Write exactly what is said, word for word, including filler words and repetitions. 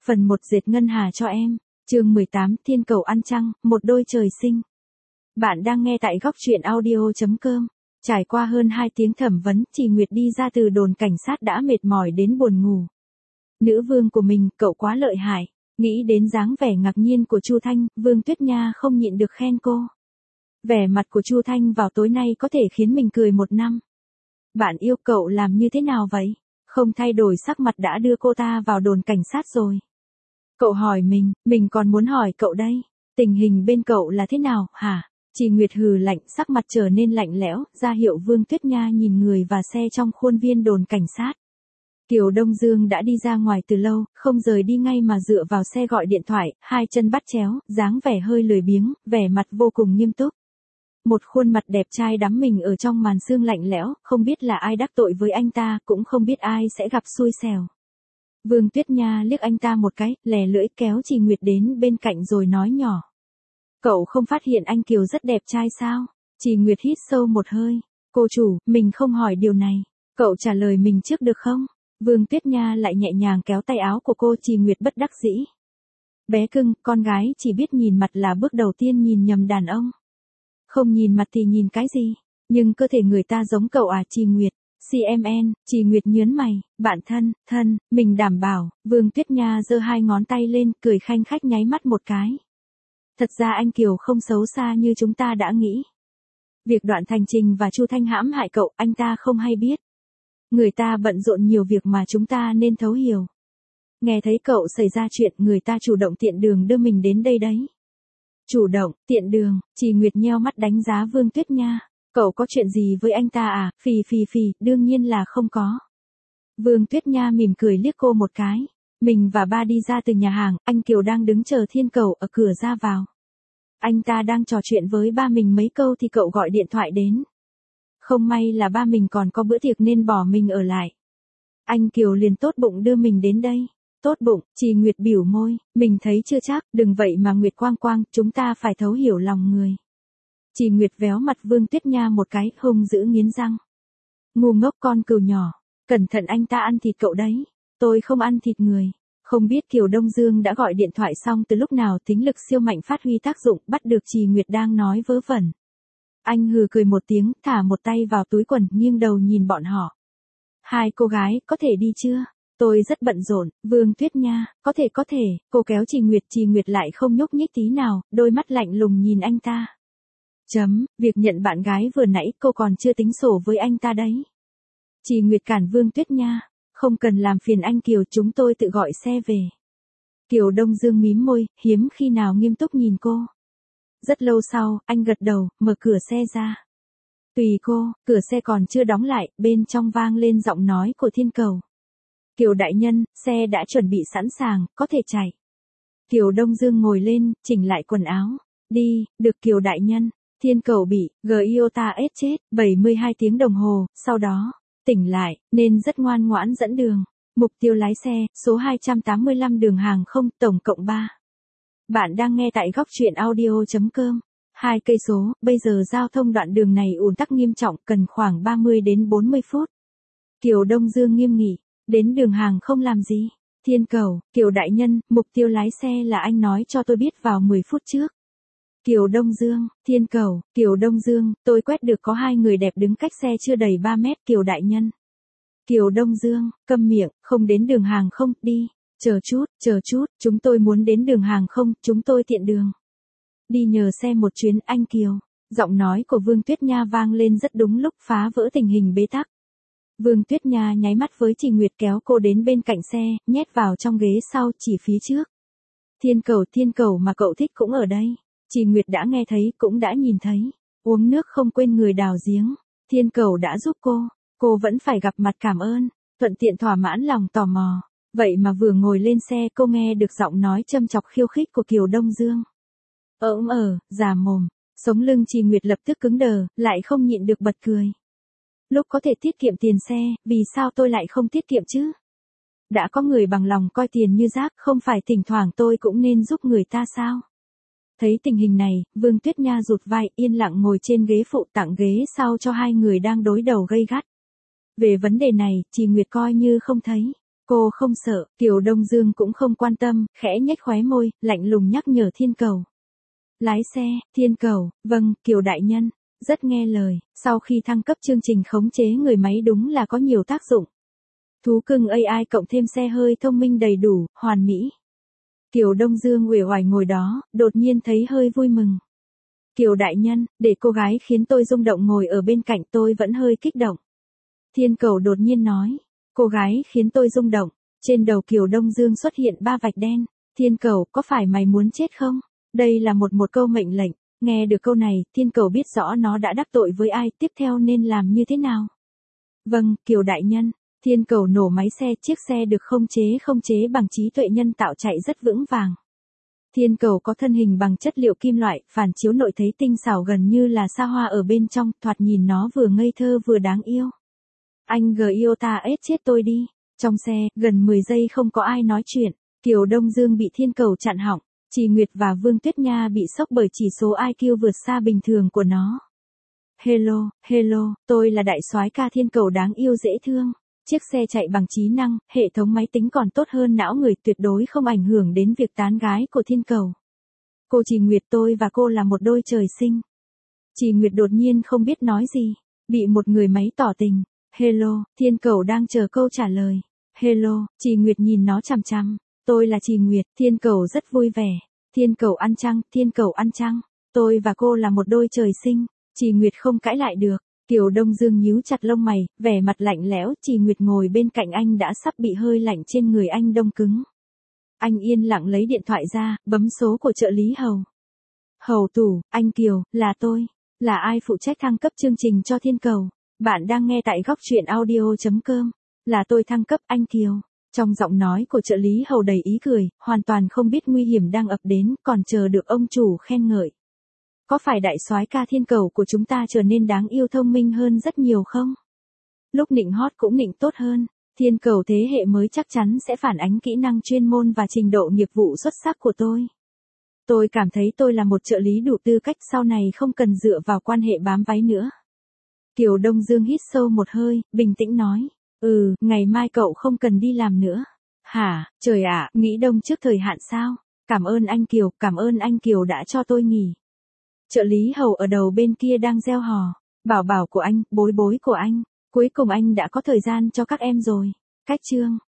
Phần một dệt ngân hà cho em. Chương mười tám Thiên cầu ăn trăng, một đôi trời sinh. Bạn đang nghe tại góc truyện audio chấm com. Trải qua hơn hai tiếng thẩm vấn, Trì Nguyệt đi ra từ đồn cảnh sát đã mệt mỏi đến buồn ngủ. Nữ vương của mình, cậu quá lợi hại. Nghĩ đến dáng vẻ ngạc nhiên của Chu Thanh, Vương Tuyết Nha không nhịn được khen cô. Vẻ mặt của Chu Thanh vào tối nay có thể khiến mình cười một năm. Bạn yêu cậu làm như thế nào vậy? Không thay đổi sắc mặt đã đưa cô ta vào đồn cảnh sát rồi. Cậu hỏi mình, mình còn muốn hỏi cậu đây. Tình hình bên cậu là thế nào, hả? Trì Nguyệt hừ lạnh, sắc mặt trở nên lạnh lẽo, ra hiệu Vương Tuyết Nha nhìn người và xe trong khuôn viên đồn cảnh sát. Kiều Đông Dương đã đi ra ngoài từ lâu, không rời đi ngay mà dựa vào xe gọi điện thoại, hai chân bắt chéo, dáng vẻ hơi lười biếng, vẻ mặt vô cùng nghiêm túc. Một khuôn mặt đẹp trai đắm mình ở trong màn sương lạnh lẽo, không biết là ai đắc tội với anh ta, cũng không biết ai sẽ gặp xui xẻo. Vương Tuyết Nha liếc anh ta một cái, lè lưỡi kéo Trì Nguyệt đến bên cạnh rồi nói nhỏ. Cậu không phát hiện anh Kiều rất đẹp trai sao? Trì Nguyệt hít sâu một hơi. Cô chủ, mình không hỏi điều này. Cậu trả lời mình trước được không? Vương Tuyết Nha lại nhẹ nhàng kéo tay áo của cô. Trì Nguyệt bất đắc dĩ. Bé cưng, con gái chỉ biết nhìn mặt là bước đầu tiên nhìn nhầm đàn ông. Không nhìn mặt thì nhìn cái gì? Nhưng cơ thể người ta giống cậu à Trì Nguyệt? xê em en, Trì Nguyệt nhớn mày, bạn thân, thân, mình đảm bảo. Vương Tuyết Nha giơ hai ngón tay lên, cười khanh khách nháy mắt một cái. Thật ra anh Kiều không xấu xa như chúng ta đã nghĩ. Việc Đoạn Thành Trình và Chu Thanh hãm hại cậu, anh ta không hay biết. Người ta bận rộn nhiều việc mà chúng ta nên thấu hiểu. Nghe thấy cậu xảy ra chuyện, người ta chủ động tiện đường đưa mình đến đây đấy. Chủ động, tiện đường, Trì Nguyệt nheo mắt đánh giá Vương Tuyết Nha. Cậu có chuyện gì với anh ta à? Phì phì phì, đương nhiên là không có. Vương Tuyết Nha mỉm cười liếc cô một cái. Mình và ba đi ra từ nhà hàng, anh Kiều đang đứng chờ Thiên Cầu ở cửa ra vào. Anh ta đang trò chuyện với ba mình mấy câu thì cậu gọi điện thoại đến. Không may là ba mình còn có bữa tiệc nên bỏ mình ở lại. Anh Kiều liền tốt bụng đưa mình đến đây. Tốt bụng, Trì Nguyệt bĩu môi, mình thấy chưa chắc, đừng vậy mà Nguyệt Quang Quang, chúng ta phải thấu hiểu lòng người. Trì Nguyệt véo mặt Vương Tuyết Nha một cái, hung dữ nghiến răng. Ngu ngốc con cừu nhỏ, cẩn thận anh ta ăn thịt cậu đấy. Tôi không ăn thịt người. Không biết Kiều Đông Dương đã gọi điện thoại xong từ lúc nào, tính lực siêu mạnh phát huy tác dụng, bắt được Trì Nguyệt đang nói vớ vẩn. Anh hừ cười một tiếng, thả một tay vào túi quần, nghiêng đầu nhìn bọn họ. Hai cô gái, có thể đi chưa? Tôi rất bận rộn. Vương Tuyết Nha, có thể có thể, cô kéo Trì Nguyệt. Trì Nguyệt lại không nhúc nhích tí nào, đôi mắt lạnh lùng nhìn anh ta. Chấm, việc nhận bạn gái vừa nãy cô còn chưa tính sổ với anh ta đấy. Trì Nguyệt cản Vương Tuyết Nha. Không cần làm phiền anh Kiều, chúng tôi tự gọi xe về. Kiều Đông Dương mím môi, hiếm khi nào nghiêm túc nhìn cô. Rất lâu sau, anh gật đầu, mở cửa xe ra. Tùy cô, cửa xe còn chưa đóng lại, bên trong vang lên giọng nói của Thiên Cầu. Kiều đại nhân, xe đã chuẩn bị sẵn sàng, có thể chạy. Kiều Đông Dương ngồi lên, chỉnh lại quần áo. Đi, được Kiều đại nhân. Thiên Cầu bị, Giota ết chết, bảy mươi hai tiếng đồng hồ, sau đó, tỉnh lại, nên rất ngoan ngoãn dẫn đường. Mục tiêu lái xe, số hai trăm tám mươi lăm đường hàng không, tổng cộng ba. Bạn đang nghe tại góc truyện audio chấm com. Hai cây số, bây giờ giao thông đoạn đường này ùn tắc nghiêm trọng, cần khoảng ba mươi đến bốn mươi phút. Kiều Đông Dương nghiêm nghị, đến đường hàng không làm gì? Thiên Cầu, Kiều đại nhân, mục tiêu lái xe là anh nói cho tôi biết vào mười phút trước. Kiều Đông Dương, Thiên Cầu, Kiều Đông Dương, tôi quét được có hai người đẹp đứng cách xe chưa đầy ba mét. Kiều đại nhân. Kiều Đông Dương, câm miệng, không đến đường hàng không, đi. Chờ chút, chờ chút, chúng tôi muốn đến đường hàng không, chúng tôi tiện đường. Đi nhờ xe một chuyến, anh Kiều. Giọng nói của Vương Tuyết Nha vang lên rất đúng lúc, phá vỡ tình hình bế tắc. Vương Tuyết Nha nháy mắt với Trì Nguyệt kéo cô đến bên cạnh xe, nhét vào trong ghế sau, chỉ phía trước. Thiên Cầu, Thiên Cầu mà cậu thích cũng ở đây. Trì Nguyệt đã nghe thấy, cũng đã nhìn thấy. Uống nước không quên người đào giếng. Thiên Cầu đã giúp cô. Cô vẫn phải gặp mặt cảm ơn. Thuận tiện thỏa mãn lòng tò mò. Vậy mà vừa ngồi lên xe cô nghe được giọng nói châm chọc khiêu khích của Kiều Đông Dương. Ỡm ờ, già mồm. Sống lưng Trì Nguyệt lập tức cứng đờ, lại không nhịn được bật cười. Lúc có thể tiết kiệm tiền xe, vì sao tôi lại không tiết kiệm chứ? Đã có người bằng lòng coi tiền như rác, không phải thỉnh thoảng tôi cũng nên giúp người ta sao? Thấy tình hình này, Vương Tuyết Nha rụt vai, yên lặng ngồi trên ghế phụ, tặng ghế sau cho hai người đang đối đầu gay gắt. Về vấn đề này, Trì Nguyệt coi như không thấy. Cô không sợ, Kiều Đông Dương cũng không quan tâm, khẽ nhếch khóe môi, lạnh lùng nhắc nhở Thiên Cầu. Lái xe, Thiên Cầu, vâng, Kiều đại nhân, rất nghe lời, sau khi thăng cấp chương trình khống chế người máy đúng là có nhiều tác dụng. Thú cưng a i cộng thêm xe hơi thông minh đầy đủ, hoàn mỹ. Kiều Đông Dương uể oải ngồi đó, đột nhiên thấy hơi vui mừng. Kiều đại nhân, để cô gái khiến tôi rung động ngồi ở bên cạnh tôi vẫn hơi kích động. Thiên Cầu đột nhiên nói, cô gái khiến tôi rung động, trên đầu Kiều Đông Dương xuất hiện ba vạch đen. Thiên Cầu, có phải mày muốn chết không? Đây là một một câu mệnh lệnh, nghe được câu này, Thiên Cầu biết rõ nó đã đắc tội với ai, tiếp theo nên làm như thế nào. Vâng, Kiều đại nhân. Thiên Cầu nổ máy xe, chiếc xe được không chế không chế bằng trí tuệ nhân tạo chạy rất vững vàng. Thiên Cầu có thân hình bằng chất liệu kim loại, phản chiếu nội thấy tinh xảo gần như là xa hoa ở bên trong, thoạt nhìn nó vừa ngây thơ vừa đáng yêu. Anh gờ yêu ta ết chết tôi đi. Trong xe, gần mười giây không có ai nói chuyện, Kiều Đông Dương bị Thiên Cầu chặn họng, Trì Nguyệt và Vương Tuyết Nha bị sốc bởi chỉ số i kiu vượt xa bình thường của nó. Hello, hello, tôi là đại soái ca Thiên Cầu đáng yêu dễ thương. Chiếc xe chạy bằng trí năng, hệ thống máy tính còn tốt hơn não người, tuyệt đối không ảnh hưởng đến việc tán gái của Thiên Cầu. Cô Trì Nguyệt, tôi và cô là một đôi trời sinh. Trì Nguyệt đột nhiên không biết nói gì, bị một người máy tỏ tình. Hello, Thiên Cầu đang chờ câu trả lời. Hello, Trì Nguyệt nhìn nó chằm chằm. Tôi là Trì Nguyệt, Thiên Cầu rất vui vẻ. Thiên Cầu ăn chăng, Thiên Cầu ăn chăng. Tôi và cô là một đôi trời sinh. Trì Nguyệt không cãi lại được. Kiều Đông Dương nhíu chặt lông mày, vẻ mặt lạnh lẽo. Trì Nguyệt ngồi bên cạnh anh đã sắp bị hơi lạnh trên người anh đông cứng. Anh yên lặng lấy điện thoại ra, bấm số của trợ lý Hầu. Hầu Tủ, anh Kiều, là tôi. Là ai phụ trách thăng cấp chương trình cho Thiên Cầu? Bạn đang nghe tại góc truyện audio chấm com. Là tôi thăng cấp, anh Kiều. Trong giọng nói của trợ lý Hầu đầy ý cười, hoàn toàn không biết nguy hiểm đang ập đến, còn chờ được ông chủ khen ngợi. Có phải đại soái ca Thiên Cầu của chúng ta trở nên đáng yêu thông minh hơn rất nhiều không? Lúc nịnh hót cũng nịnh tốt hơn. Thiên Cầu thế hệ mới chắc chắn sẽ phản ánh kỹ năng chuyên môn và trình độ nghiệp vụ xuất sắc của tôi. Tôi cảm thấy tôi là một trợ lý đủ tư cách, sau này không cần dựa vào quan hệ bám váy nữa. Kiều Đông Dương hít sâu một hơi, bình tĩnh nói. Ừ, ngày mai cậu không cần đi làm nữa. Hả, trời ạ, nghỉ đông trước thời hạn sao? Cảm ơn anh Kiều, cảm ơn anh Kiều đã cho tôi nghỉ. Trợ lý Hầu ở đầu bên kia đang reo hò. Bảo bảo của anh, bối bối của anh. Cuối cùng anh đã có thời gian cho các em rồi. Cách chương.